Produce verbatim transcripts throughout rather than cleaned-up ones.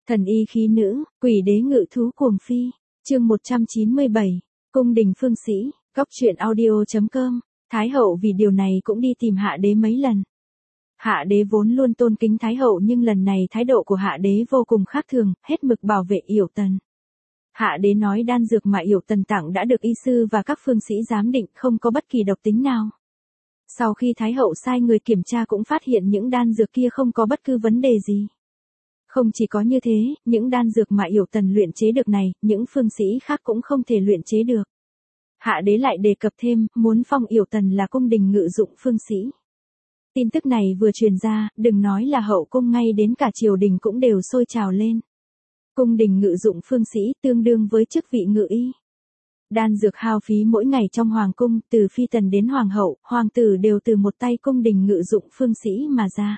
Thần y khí nữ, quỷ đế ngự thú cuồng phi. Chương một trăm chín mươi bảy. Cung đình phương sĩ, góc truyện audio chấm com. Thái hậu vì điều này cũng đi tìm hạ đế mấy lần. Hạ đế vốn luôn tôn kính thái hậu, nhưng lần này thái độ của hạ đế vô cùng khác thường, hết mực bảo vệ Yểu Tần. Hạ đế nói đan dược mà Yểu Tần tặng đã được y sư và các phương sĩ giám định, không có bất kỳ độc tính nào. Sau khi thái hậu sai người kiểm tra cũng phát hiện những đan dược kia không có bất cứ vấn đề gì. Không chỉ có như thế, những đan dược mà Yểu Tần luyện chế được này, những phương sĩ khác cũng không thể luyện chế được. Hạ đế lại đề cập thêm, muốn phong Yểu Tần là cung đình ngự dụng phương sĩ. Tin tức này vừa truyền ra, đừng nói là hậu cung, ngay đến cả triều đình cũng đều sôi trào lên. Cung đình ngự dụng phương sĩ tương đương với chức vị ngự y. Đan dược hao phí mỗi ngày trong hoàng cung, từ phi tần đến hoàng hậu, hoàng tử đều từ một tay cung đình ngự dụng phương sĩ mà ra.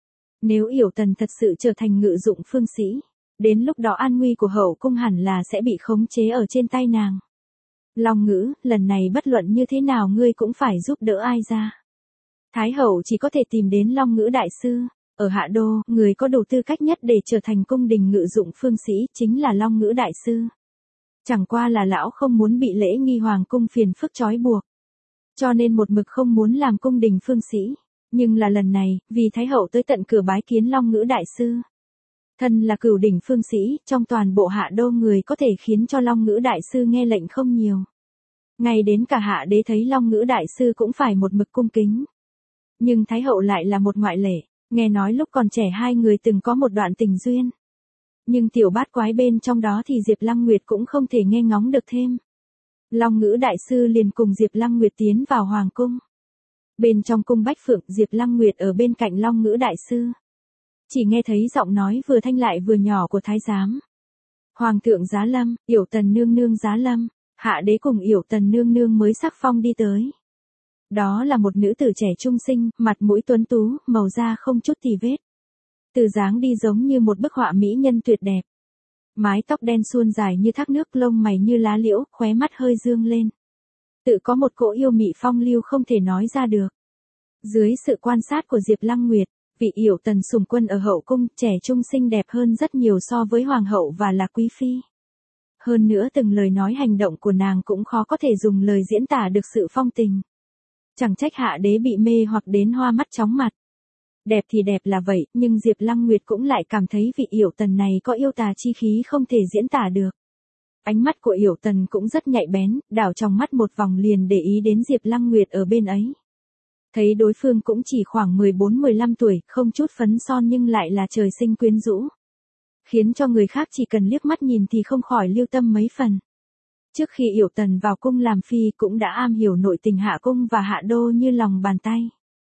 Nếu Yểu Tần thật sự trở thành ngự dụng phương sĩ, đến lúc đó an nguy của hậu cung hẳn là sẽ bị khống chế ở trên tay nàng. Long Ngữ, lần này bất luận như thế nào ngươi cũng phải giúp đỡ ai ra. Thái hậu chỉ có thể tìm đến Long Ngữ đại sư. Ở Hạ Đô, người có đủ tư cách nhất để trở thành cung đình ngự dụng phương sĩ chính là Long Ngữ đại sư. Chẳng qua là lão không muốn bị lễ nghi hoàng cung phiền phức trói buộc, cho nên một mực không muốn làm cung đình phương sĩ. Nhưng là lần này, vì Thái hậu tới tận cửa bái kiến Long Ngữ đại sư. Thân là cửu đỉnh phương sĩ, trong toàn bộ Hạ Đô người có thể khiến cho Long Ngữ đại sư nghe lệnh không nhiều. Ngay đến cả hạ đế thấy Long Ngữ đại sư cũng phải một mực cung kính. Nhưng Thái hậu lại là một ngoại lệ, nghe nói lúc còn trẻ hai người từng có một đoạn tình duyên. Nhưng tiểu bát quái bên trong đó thì Diệp Lăng Nguyệt cũng không thể nghe ngóng được thêm. Long Ngữ đại sư liền cùng Diệp Lăng Nguyệt tiến vào hoàng cung. Bên trong cung Bách Phượng, Diệp Lăng Nguyệt ở bên cạnh Long Ngữ đại sư. Chỉ nghe thấy giọng nói vừa thanh lại vừa nhỏ của thái giám. Hoàng thượng giá lâm, Yểu Tần nương nương giá lâm. Hạ đế cùng Yểu Tần nương nương mới sắc phong đi tới. Đó là một nữ tử trẻ trung xinh, mặt mũi tuấn tú, màu da không chút tì vết. Từ dáng đi giống như một bức họa mỹ nhân tuyệt đẹp. Mái tóc đen suôn dài như thác nước, lông mày như lá liễu, khóe mắt hơi dương lên. Tự có một cỗ yêu mị phong lưu không thể nói ra được. Dưới sự quan sát của Diệp Lăng Nguyệt, vị Yểu Tần sùng quân ở hậu cung, trẻ trung xinh đẹp hơn rất nhiều so với hoàng hậu và là quý phi. Hơn nữa từng lời nói hành động của nàng cũng khó có thể dùng lời diễn tả được sự phong tình. Chẳng trách hạ đế bị mê hoặc đến hoa mắt chóng mặt. Đẹp thì đẹp là vậy, nhưng Diệp Lăng Nguyệt cũng lại cảm thấy vị Yểu Tần này có yêu tà chi khí không thể diễn tả được. Ánh mắt của Yểu Tần cũng rất nhạy bén, đảo trong mắt một vòng liền để ý đến Diệp Lăng Nguyệt ở bên ấy. Thấy đối phương cũng chỉ khoảng mười bốn mười lăm tuổi, không chút phấn son nhưng lại là trời sinh quyến rũ. Khiến cho người khác chỉ cần liếc mắt nhìn thì không khỏi lưu tâm mấy phần. Trước khi Yểu Tần vào cung làm phi cũng đã am hiểu nội tình hạ cung và Hạ Đô như lòng bàn tay.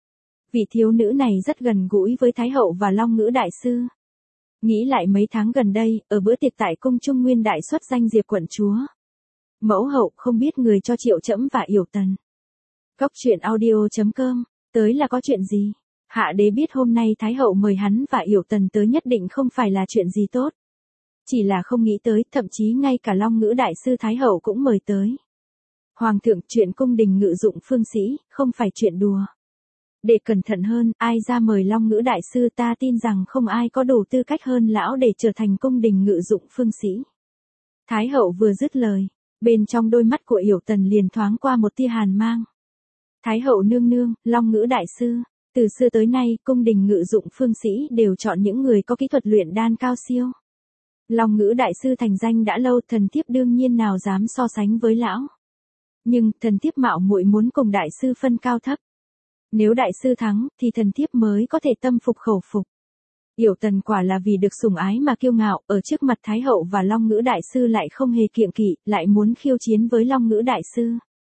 Vị thiếu nữ này rất gần gũi với Thái hậu và Long Ngữ đại sư. Nghĩ lại mấy tháng gần đây, ở bữa tiệc tại cung Trung Nguyên đại xuất danh Diệp quận chúa. Mẫu hậu không biết người cho Triệu Trẫm và Yểu Tần. Góc truyện audio chấm com, tới là có chuyện gì? Hạ đế biết hôm nay Thái hậu mời hắn và Yểu Tần tới nhất định không phải là chuyện gì tốt. Chỉ là không nghĩ tới, thậm chí ngay cả Long Ngữ đại sư Thái hậu cũng mời tới. Hoàng thượng, chuyện cung đình ngự dụng phương sĩ, không phải chuyện đùa. Để cẩn thận hơn, ai ra mời Long Ngữ đại sư, ta tin rằng không ai có đủ tư cách hơn lão để trở thành cung đình ngự dụng phương sĩ. Thái hậu vừa dứt lời, bên trong đôi mắt của Yểu Tần liền thoáng qua một tia hàn mang. Thái hậu nương nương, Long Ngữ đại sư, từ xưa tới nay, cung đình ngự dụng phương sĩ đều chọn những người có kỹ thuật luyện đan cao siêu. Long Ngữ đại sư thành danh đã lâu, thần thiếp đương nhiên nào dám so sánh với lão. Nhưng, thần thiếp mạo muội muốn cùng đại sư phân cao thấp. Nếu đại sư thắng, thì thần thiếp mới có thể tâm phục khẩu phục. Yểu Tần quả là vì được sủng ái mà kiêu ngạo, ở trước mặt Thái hậu và Long Ngữ đại sư lại không hề kiêng kỵ, lại muốn khiêu chiến với Long Ngữ đại sư.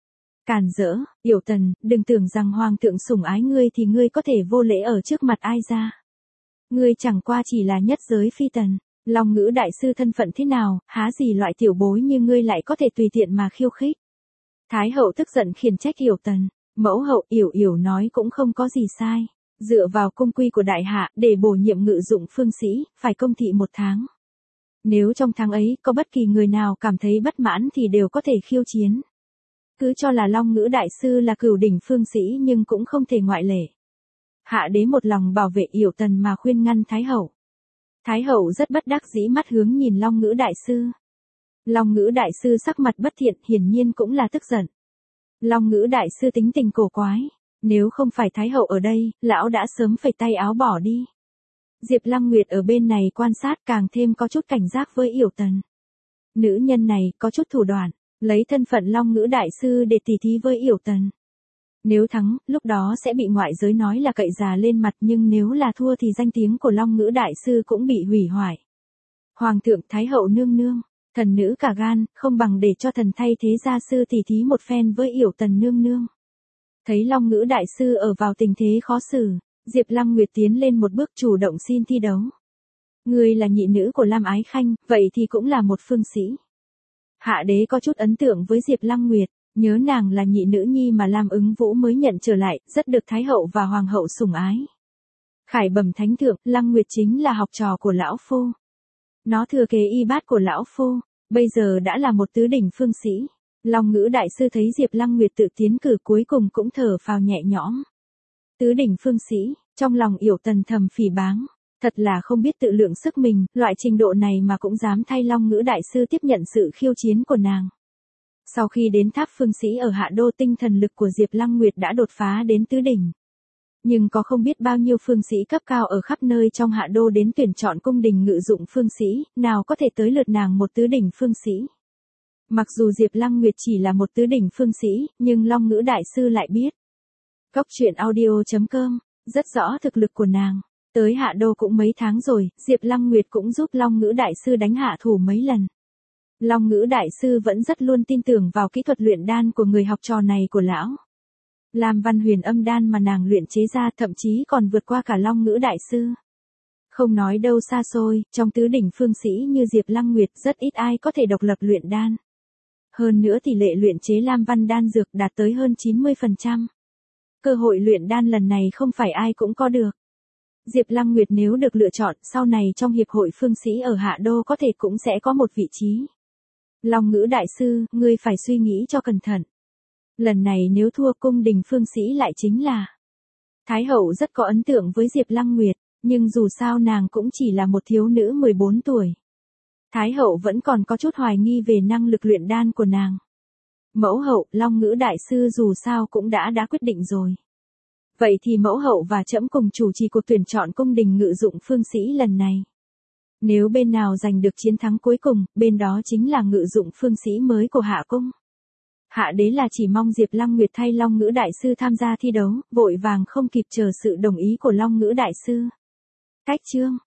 Càn rỡ, Yểu Tần, đừng tưởng rằng hoàng thượng sủng ái ngươi thì ngươi có thể vô lễ ở trước mặt ai ra. Ngươi chẳng qua chỉ là nhất giới phi tần. Long Ngữ đại sư thân phận thế nào, há gì loại tiểu bối như ngươi lại có thể tùy tiện mà khiêu khích. Thái hậu tức giận khiển trách Yểu Tần. Mẫu hậu, Yểu Yểu nói cũng không có gì sai. Dựa vào cung quy của đại hạ, để bổ nhiệm ngự dụng phương sĩ, phải công thị một tháng. Nếu trong tháng ấy, có bất kỳ người nào cảm thấy bất mãn thì đều có thể khiêu chiến. Cứ cho là Long Ngữ đại sư là cửu đỉnh phương sĩ nhưng cũng không thể ngoại lệ. Hạ đế một lòng bảo vệ Yểu Tần mà khuyên ngăn Thái hậu. Thái hậu rất bất đắc dĩ mắt hướng nhìn Long Ngữ đại sư. Long Ngữ đại sư sắc mặt bất thiện, hiển nhiên cũng là tức giận. Long Ngữ đại sư tính tình cổ quái, nếu không phải Thái hậu ở đây, lão đã sớm phẩy tay áo bỏ đi. Diệp Lăng Nguyệt ở bên này quan sát càng thêm có chút cảnh giác với Yểu Tần. Nữ nhân này có chút thủ đoạn, lấy thân phận Long Ngữ đại sư để tỉ thí với Yểu Tần. Nếu thắng, lúc đó sẽ bị ngoại giới nói là cậy già lên mặt, nhưng nếu là thua thì danh tiếng của Long Ngữ đại sư cũng bị hủy hoại. Hoàng thượng Thái hậu nương nương, thần nữ cả gan, không bằng để cho thần thay thế gia sư tỉ thí một phen với Yểu Tần nương nương. Thấy Long Ngữ đại sư ở vào tình thế khó xử, Diệp Lăng Nguyệt tiến lên một bước chủ động xin thi đấu. Ngươi là nhị nữ của Lam Ái Khanh, vậy thì cũng là một phương sĩ. Hạ đế có chút ấn tượng với Diệp Lăng Nguyệt, nhớ nàng là nhị nữ nhi mà Lam Ứng Vũ mới nhận trở lại, rất được Thái hậu và Hoàng hậu sủng ái. Khải bẩm thánh thượng, Lăng Nguyệt chính là học trò của lão phu. Nó thừa kế y bát của lão phu, bây giờ đã là một tứ đỉnh phương sĩ. Long Ngữ đại sư thấy Diệp Lăng Nguyệt tự tiến cử cuối cùng cũng thở phào nhẹ nhõm. Tứ đỉnh phương sĩ, trong lòng Yểu Tần thầm phỉ báng, thật là không biết tự lượng sức mình, loại trình độ này mà cũng dám thay Long Ngữ đại sư tiếp nhận sự khiêu chiến của nàng. Sau khi đến tháp phương sĩ ở Hạ Đô, tinh thần lực của Diệp Lăng Nguyệt đã đột phá đến tứ đỉnh. Nhưng có không biết bao nhiêu phương sĩ cấp cao ở khắp nơi trong Hạ Đô đến tuyển chọn cung đình ngự dụng phương sĩ, nào có thể tới lượt nàng một tứ đỉnh phương sĩ. Mặc dù Diệp Lăng Nguyệt chỉ là một tứ đỉnh phương sĩ, nhưng Long Ngữ đại sư lại biết. Góc truyện audio chấm com, rất rõ thực lực của nàng. Tới Hạ Đô cũng mấy tháng rồi, Diệp Lăng Nguyệt cũng giúp Long Ngữ đại sư đánh hạ thủ mấy lần. Long Ngữ đại sư vẫn rất luôn tin tưởng vào kỹ thuật luyện đan của người học trò này của lão. Lam Văn Huyền âm đan mà nàng luyện chế ra thậm chí còn vượt qua cả Long Ngữ đại sư. Không nói đâu xa xôi, trong tứ đỉnh phương sĩ như Diệp Lăng Nguyệt rất ít ai có thể độc lập luyện đan. Hơn nữa tỷ lệ luyện chế Lam Văn đan dược đạt tới hơn chín mươi phần trăm. Cơ hội luyện đan lần này không phải ai cũng có được. Diệp Lăng Nguyệt nếu được lựa chọn, sau này trong hiệp hội phương sĩ ở Hạ Đô có thể cũng sẽ có một vị trí. Long Ngữ đại sư, ngươi phải suy nghĩ cho cẩn thận. Lần này nếu thua, cung đình phương sĩ lại chính là. Thái hậu rất có ấn tượng với Diệp Lăng Nguyệt, nhưng dù sao nàng cũng chỉ là một thiếu nữ mười bốn tuổi. Thái hậu vẫn còn có chút hoài nghi về năng lực luyện đan của nàng. Mẫu hậu, Long Ngữ đại sư dù sao cũng đã đã quyết định rồi. Vậy thì mẫu hậu và trẫm cùng chủ trì cuộc tuyển chọn cung đình ngự dụng phương sĩ lần này. Nếu bên nào giành được chiến thắng cuối cùng, bên đó chính là ngự dụng phương sĩ mới của Hạ cung. Hạ đế là chỉ mong Diệp Lăng Nguyệt thay Long Ngữ đại sư tham gia thi đấu, vội vàng không kịp chờ sự đồng ý của Long Ngữ đại sư. Cách chương